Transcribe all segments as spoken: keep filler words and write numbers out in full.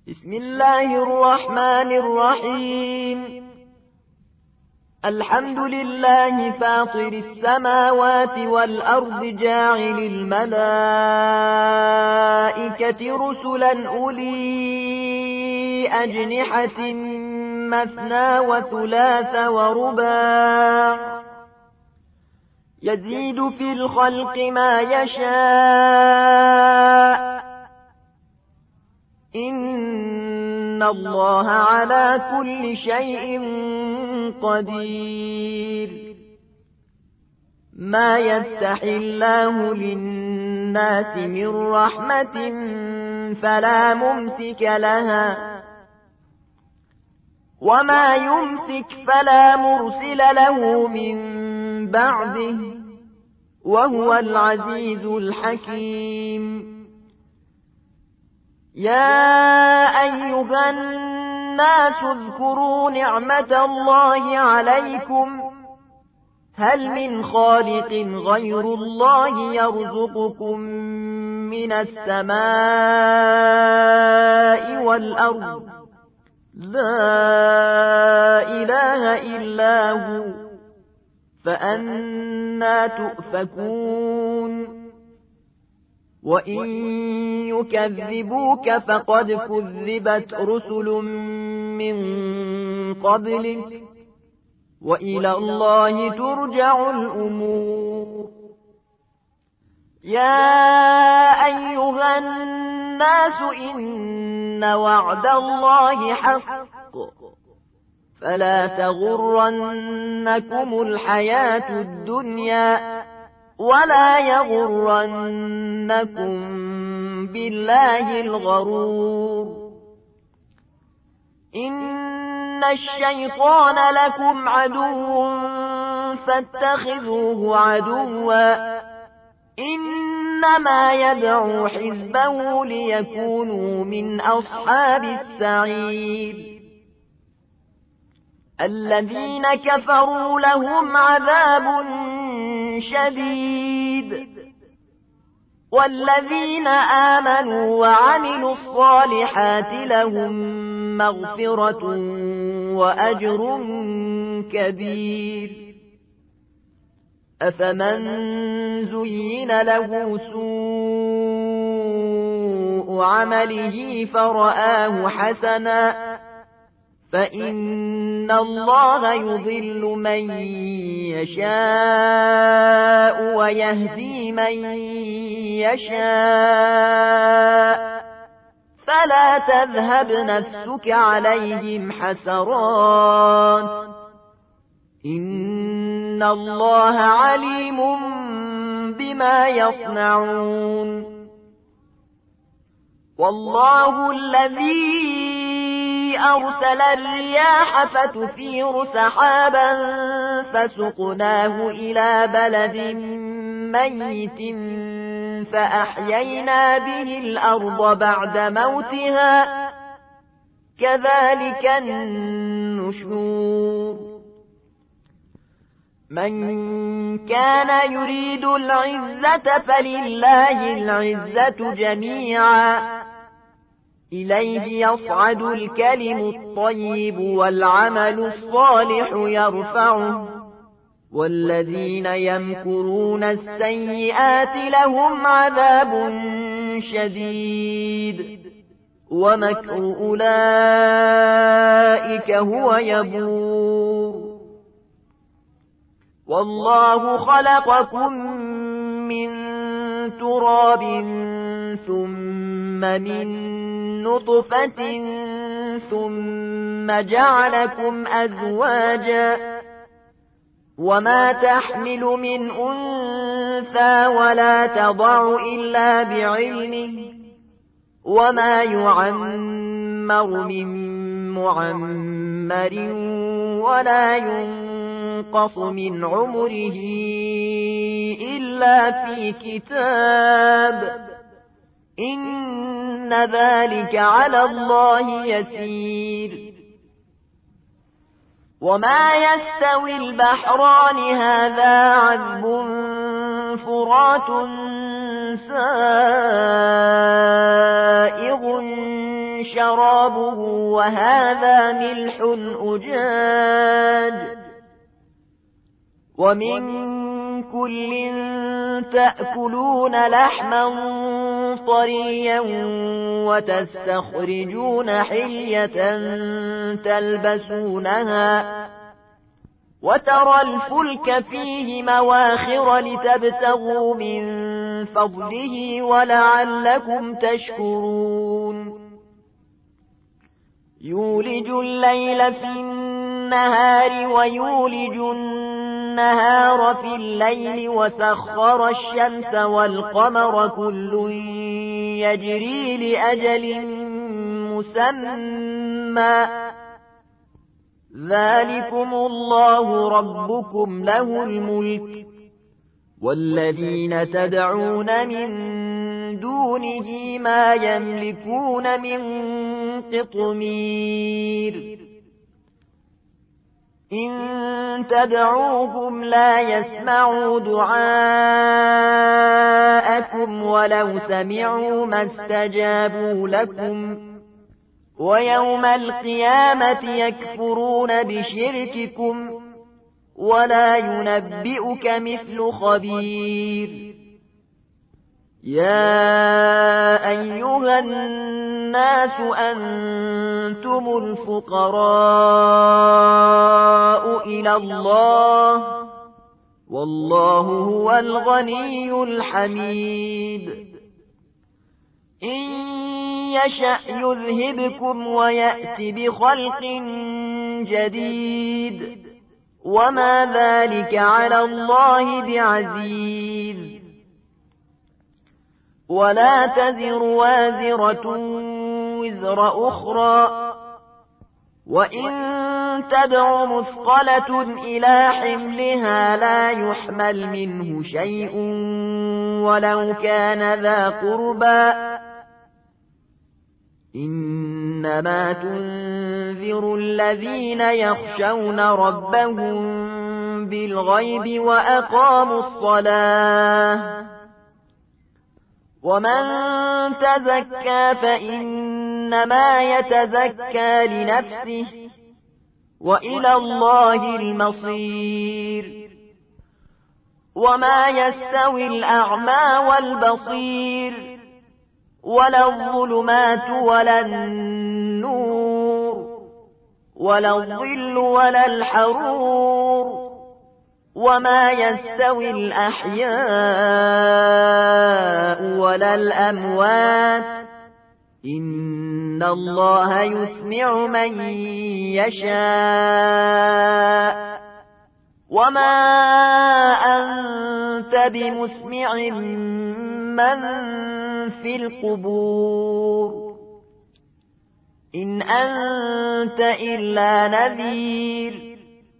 بسم الله الرحمن الرحيم. الحمد لله فاطر السماوات والأرض جاعل الملائكة رسلا أولي أجنحة مثنى وثلاث ورباع يزيد في الخلق ما يشاء إن الله على كل شيء قدير. ما يفتح الله للناس من رحمة فلا ممسك لها وما يمسك فلا مرسل له من بعده وهو العزيز الحكيم. يا أيها الناس اذكروا نعمة الله عليكم هل من خالق غير الله يرزقكم من السماء والأرض لا إله إلا هو فأنى تؤفكون. وإن يكذبوك فقد كذبت رسل من قبلك وإلى الله ترجع الأمور. يا أيها الناس إن وعد الله حق فلا تغرنكم الحياة الدنيا ولا يغرنكم بالله الغرور. إن الشيطان لكم عدو فاتخذوه عدوا إنما يدعو حزبه ليكونوا من أصحاب السعير. الذين كفروا لهم عذاب شديد والذين آمنوا وعملوا الصالحات لهم مغفرة وأجر كبير. أفمن زين له سوء عمله فرآه حسنا فإن الله يضل من يشاء ويهدي من يشاء فلا تذهب نفسك عليهم حسرات إن الله عليم بما يصنعون. والله الذي أرسل الرياح فتثير سحابا فسقناه إلى بلد ميت فأحيينا به الأرض بعد موتها كذلك النشور. من كان يريد العزة فلله العزة جميعا إليه يصعد الكلم الطيب والعمل الصالح يرفعه والذين يمكرون السيئات لهم عذاب شديد ومكر أولئك هو يبور. والله خلقكم من تراب ثم من نطفة ثم جعلكم أزواجا وما تحمل من أنثى ولا تضع إلا بعلمه وما يعمر من معمر ولا ينقص من عمره إلا في كتاب إن ذلك على الله يسير. وما يستوي البحران هذا عذب فرات سائغ شرابه وهذا ملح أجاج ومن كل تأكلون لحما طريا وتستخرجون حلية تلبسونها وترى الفلك فيه مواخر لتبتغوا من فضله ولعلكم تشكرون يولج الليل في النهار ويولج النهار في الليل وسخر الشمس والقمر كل يجري لأجل مسمى ذلكم الله ربكم له الملك والذين تدعون من دونه ما يملكون من قطمير إن تدعوهم لا يسمعوا دعاءكم ولو سمعوا ما استجابوا لكم ويوم القيامة يكفرون بشرككم ولا ينبئك مثل خبير يا أيها الناس أنتم الفقراء إلى الله والله هو الغني الحميد إن يشأ يذهبكم ويأتي بخلق جديد وما ذلك على الله بعزيز ولا تزر وازرة وزر أخرى وإن تدع مثقلة إلى حملها لا يحمل منه شيء ولو كان ذا قربى إنما تنذر الذين يخشون ربهم بالغيب وأقاموا الصلاة ومن تزكى فإنما يتزكى لنفسه وإلى الله المصير وما يستوي الأعمى والبصير ولا الظلمات ولا النور ولا الظل ولا الحرور وما يستوي الأحياء ولا الأموات إن الله يسمع من يشاء وما أنت بمسمع من في القبور إن أنت إلا نذير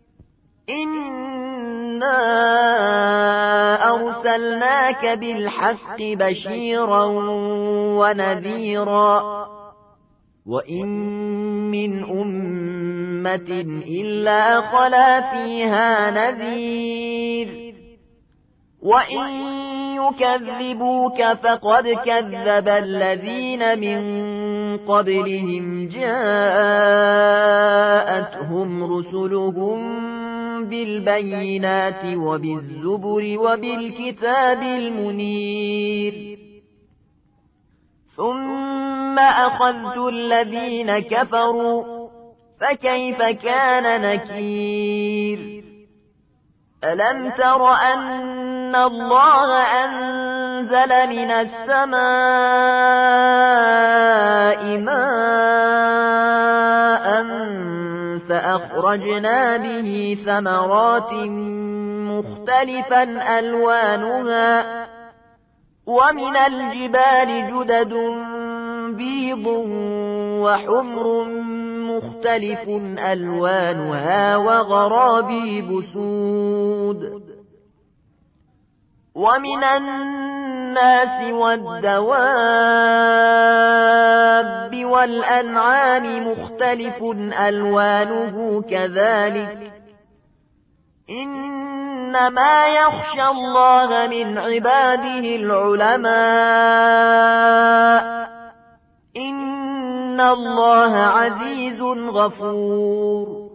إنا أرسلناك بالحق بشيرا ونذيرا وإن من أمة إلا خلا فيها نذير وإن يكذبوك فقد كذب الذين من قبلهم جاءتهم رسلهم بالبينات وبالزبر وبالكتاب المنير ثم أخذت الذين كفروا فكيف كان نكير ألم تر أن الله أنزل من السماء ماء فأخرجنا به ثمرات مختلفا ألوانها ومن الجبال جدد بيض وحمر مختلف ألوانها وغرابيب سود ومن الناس والدواب والأنعام مختلف ألوانه كذلك إنما يخشى الله من عباده العلماء إن الله عزيز غفور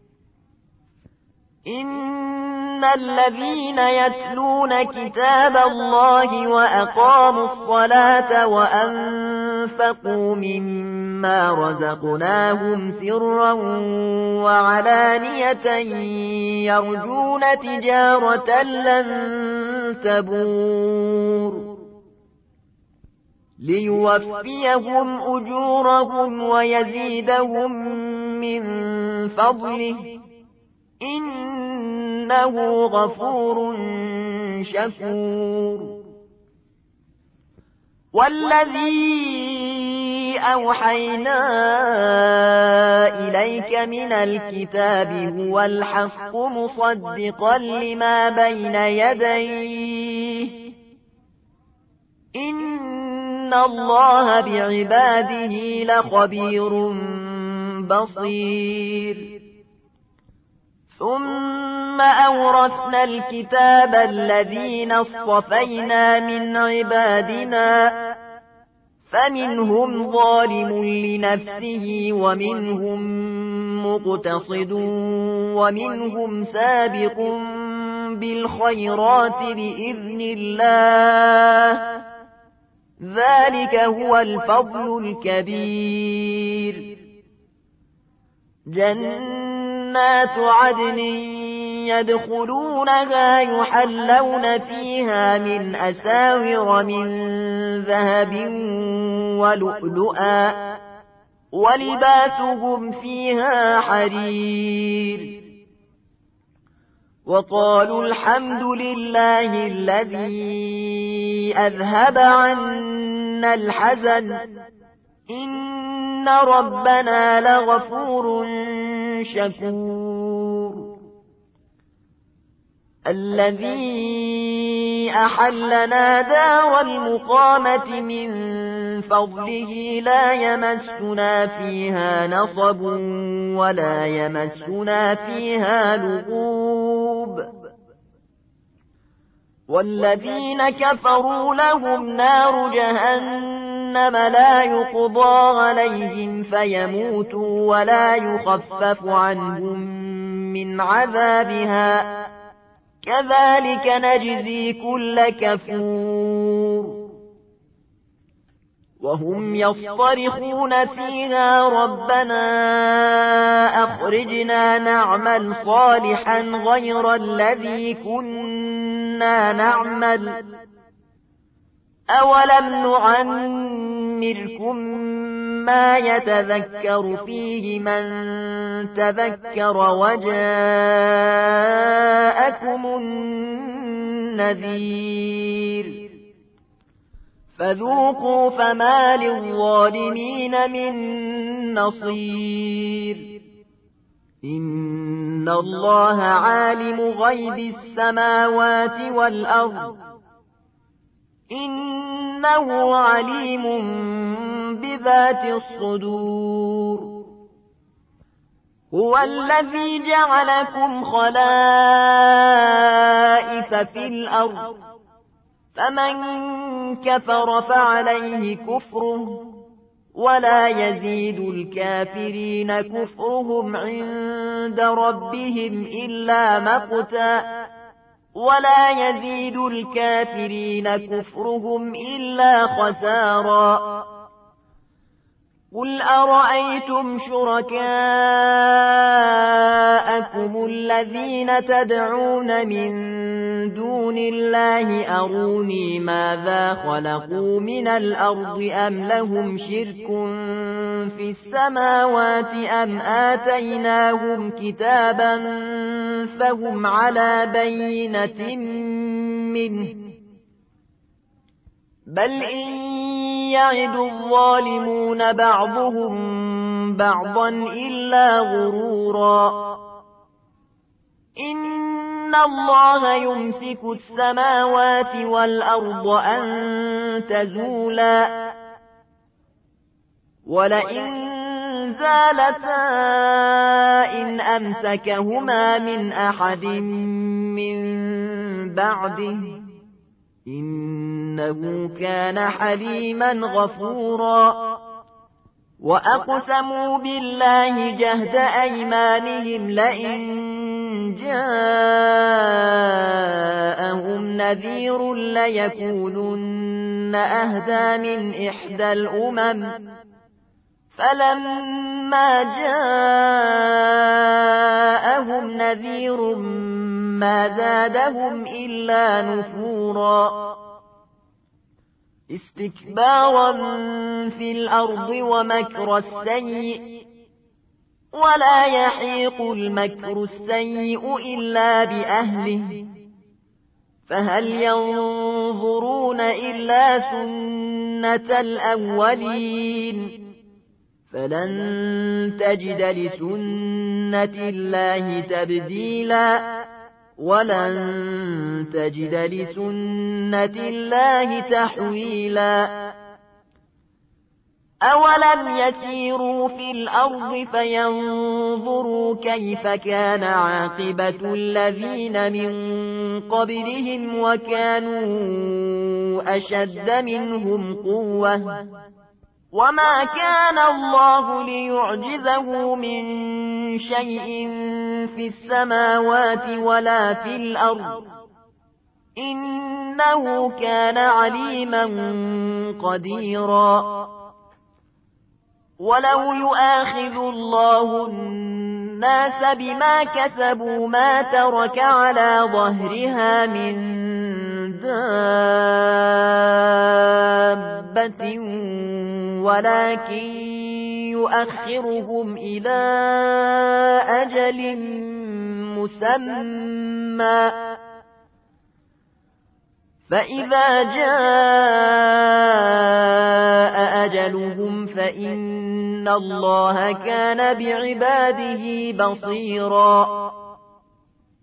إن الذين يتلون كتاب الله وأقاموا الصلاة وأنفقوا مما رزقناهم سرا وعلانية يرجون تجارة لن تبور ليوفيهم أجورهم ويزيدهم من فضله إنه غفور شكور والذي أوحينا إليك من الكتاب هو الحق مصدقا لما بين يديه إن الله بعباده لخبير بصير ثم أورثنا الكتاب الذين اصطفينا من عبادنا فمنهم ظالم لنفسه ومنهم مقتصد ومنهم سابق بالخيرات بإذن الله ذلك هو الفضل الكبير جنات عدن يدخلونها يحلون فيها من أساور من ذهب ولؤلؤا ولباسهم فيها حرير وقالوا الحمد لله الذي أذهب عنا الحزن إن ربنا لغفور شكور الذي أحلنا دار المقامة من فضله لا يمسنا فيها نصب ولا يمسنا فيها لغوب والذين كفروا لهم نار جهنم لا يقضى عليهم فيموتوا ولا يخفف عنهم من عذابها كذلك نجزي كل كفور وهم يصطرخون فيها ربنا أخرجنا نعمل صالحا غير الذي كنا نعمل أولم نعمركم ما يتذكر فيه من تذكر وجاءكم النذير فذوقوا فما للظالمين من نصير إن الله عالم غيب السماوات والأرض إنه عليم بذات الصدور هو الذي جعلكم خلائف في الأرض فمن كفر فعليه كفره ولا يزيد الكافرين كفرهم عند ربهم إلا مقتا ولا يزيد الكافرين كفرهم إلا خسارا قل أرأيتم شركاءكم الذين تدعون من دون الله أروني ماذا خلقوا من الأرض أم لهم شرك في السماوات أم آتيناهم كتابا فهم على بينة منه بل إن يعد الظالمون بعضهم بعضا إلا غرورا إن الله يمسك السماوات والأرض أن تزولا ولئن زالتا إن أمسكهما من أحد من بعده إنه كان حليما غفورا وأقسموا بالله جهد أيمانهم لئن جاءهم نذير ليكونن أهدى من إحدى الأمم فلما جاءهم نذير ما زادهم إلا نفورا استكبارا في الأرض ومكر السيء ولا يحيق المكر السيء إلا بأهله فهل ينظرون إلا سنة الأولين فلن تجد لسنة الله تبديلا ولن تجد لسنة الله تحويلا أولم يسيروا في الأرض فينظروا كيف كان عاقبة الذين من قبلهم وكانوا أشد منهم قوة وما كان الله ليعجزه من شيء في السماوات ولا في الأرض إنه كان عليما قديرا ولو يؤاخذ الله الناس بما كسبوا ما ترك على ظهرها من دابة ولكن يؤخرهم إلى أجل مسمى فإذا جاء أجلهم فإن الله كان بعباده بصيرا